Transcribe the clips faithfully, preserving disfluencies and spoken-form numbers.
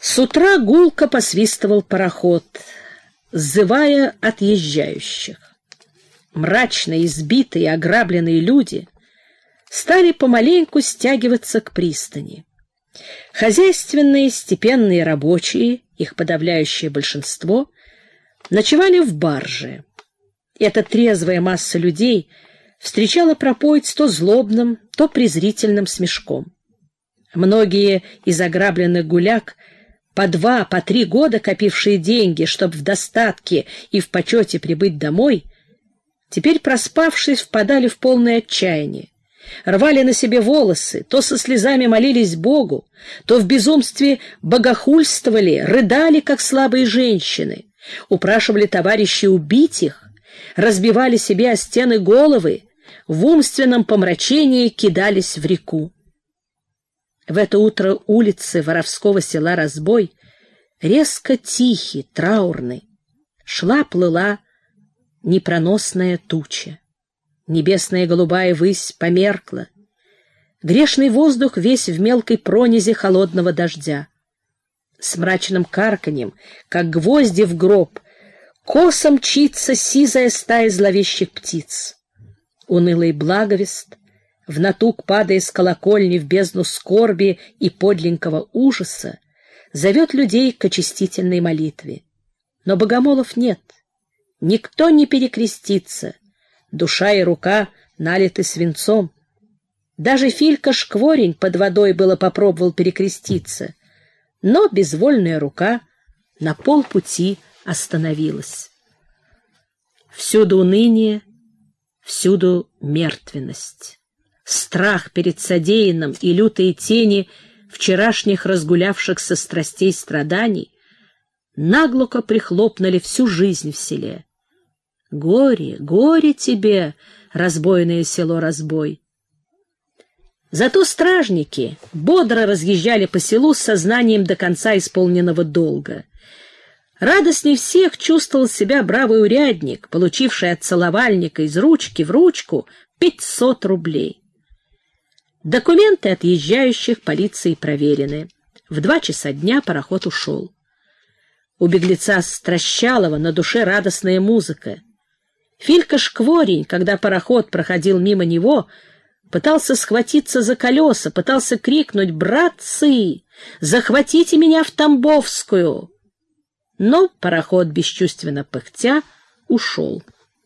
С утра гулко посвистывал пароход, сзывая отъезжающих. Мрачные, избитые, ограбленные люди стали помаленьку стягиваться к пристани. Хозяйственные, степенные рабочие, их подавляющее большинство, ночевали в барже. Эта трезвая масса людей встречала пропоиц то злобным, то презрительным смешком. Многие из ограбленных гуляк, по два, по три года копившие деньги, чтобы в достатке и в почете прибыть домой, теперь, проспавшись, впадали в полное отчаяние, рвали на себе волосы, то со слезами молились Богу, то в безумстве богохульствовали, рыдали, как слабые женщины, упрашивали товарищей убить их, разбивали себе о стены головы, в умственном помрачении кидались в реку. В это утро улицы воровского села Разбой резко тихи, траурны. Шла-плыла непроносная туча. Небесная голубая высь померкла. Грешный воздух весь в мелкой пронизе холодного дождя. С мрачным карканьем, как гвозди в гроб, косо мчится сизая стая зловещих птиц. Унылый благовест, в натуг падая с колокольни в бездну скорби и подленького ужаса, зовет людей к очистительной молитве. Но богомолов нет, никто не перекрестится, душа и рука налиты свинцом. Даже Филька Шкворень под водой было попробовал перекреститься, но безвольная рука на полпути остановилась. Всюду уныние, всюду мертвенность. Страх перед содеянным и лютые тени вчерашних разгулявшихся страстей страданий наглухо прихлопнули всю жизнь в селе. Горе, горе тебе, разбойное село Разбой! Зато стражники бодро разъезжали по селу с сознанием до конца исполненного долга. Радостней всех чувствовал себя бравый урядник, получивший от целовальника из ручки в ручку пятьсот рублей. Документы отъезжающих полицией проверены. В два часа дня пароход ушел. У беглеца Стращалова на душе радостная музыка. Филька Шкворень, когда пароход проходил мимо него, пытался схватиться за колеса, пытался крикнуть: «Братцы, захватите меня в Тамбовскую!» Но пароход, бесчувственно пыхтя, ушел.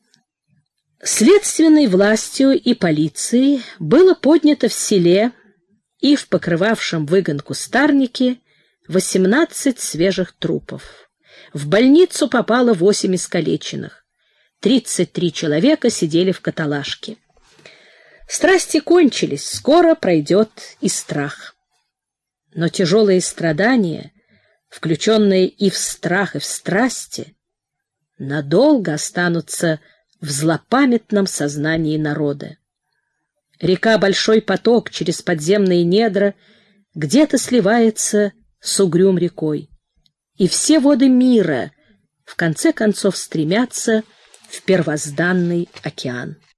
Следственной властью и полицией было поднято в селе и в покрывавшем выгон кустарнике восемнадцать свежих трупов. В больницу попало восемь искалеченных. тридцать три человека сидели в каталажке. Страсти кончились, скоро пройдет и страх. Но тяжелые страдания, включенные и в страх, и в страсти, надолго останутся в злопамятном сознании народа. Река Большой поток через подземные недра где-то сливается с угрюм рекой, и все воды мира в конце концов стремятся в первозданный океан.